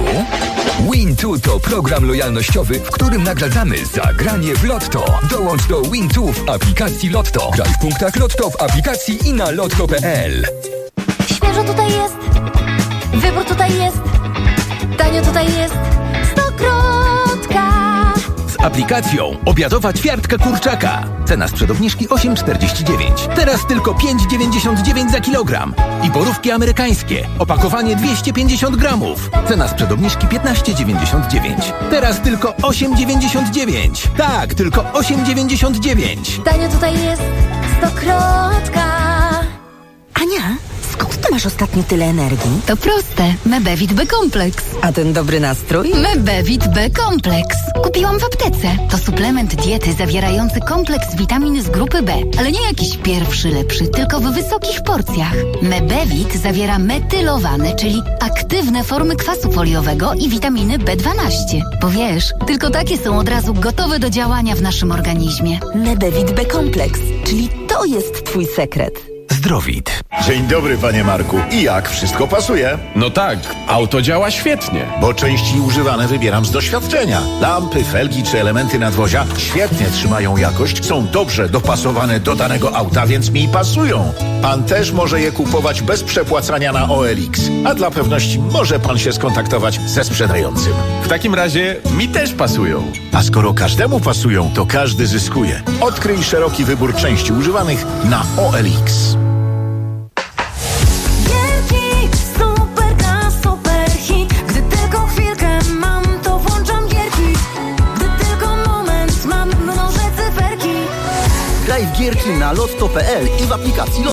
Wintu to program lojalnościowy, w którym nagradzamy za granie w Lotto. Dołącz do Wintu w aplikacji Lotto. Graj w punktach Lotto w aplikacji i na lotto kropka p l. Świeżo tutaj jest, wybór tutaj jest, tanio tutaj jest, stokrotka. Z aplikacją obiadowa ćwiartka kurczaka. Cena sprzed obniżki osiem czterdzieści dziewięć. Teraz tylko pięć dziewięćdziesiąt dziewięć za kilogram. I borówki amerykańskie. Opakowanie dwieście pięćdziesiąt gramów. Cena sprzed obniżki piętnaście dziewięćdziesiąt dziewięć. Teraz tylko osiem dziewięćdziesiąt dziewięć. Tak, tylko osiem dziewięćdziesiąt dziewięć. Tanio tutaj jest, stokrotka. Ania, skąd ty masz ostatnio tyle energii? To proste. Mebevit B-kompleks. A ten dobry nastrój? Mebevit B-kompleks. Kupiłam w aptece. To suplement diety zawierający kompleks witamin z grupy B. Ale nie jakiś pierwszy lepszy, tylko w wysokich porcjach. Mebevit zawiera metylowane, czyli aktywne formy kwasu foliowego i witaminy B dwanaście. Bo wiesz, tylko takie są od razu gotowe do działania w naszym organizmie. Mebevit B-kompleks, czyli to jest twój sekret. Zdrowit. Dzień dobry, panie Marku. I jak? Wszystko pasuje? No tak, auto działa świetnie. Bo części używane wybieram z doświadczenia. Lampy, felgi czy elementy nadwozia świetnie trzymają jakość, są dobrze dopasowane do danego auta, więc mi pasują. Pan też może je kupować bez przepłacania na O L X. A dla pewności może pan się skontaktować ze sprzedającym. W takim razie mi też pasują. A skoro każdemu pasują, to każdy zyskuje. Odkryj szeroki wybór części używanych na O L X. Graj w gierki na lotto kropka p l i w aplikacji Lotto.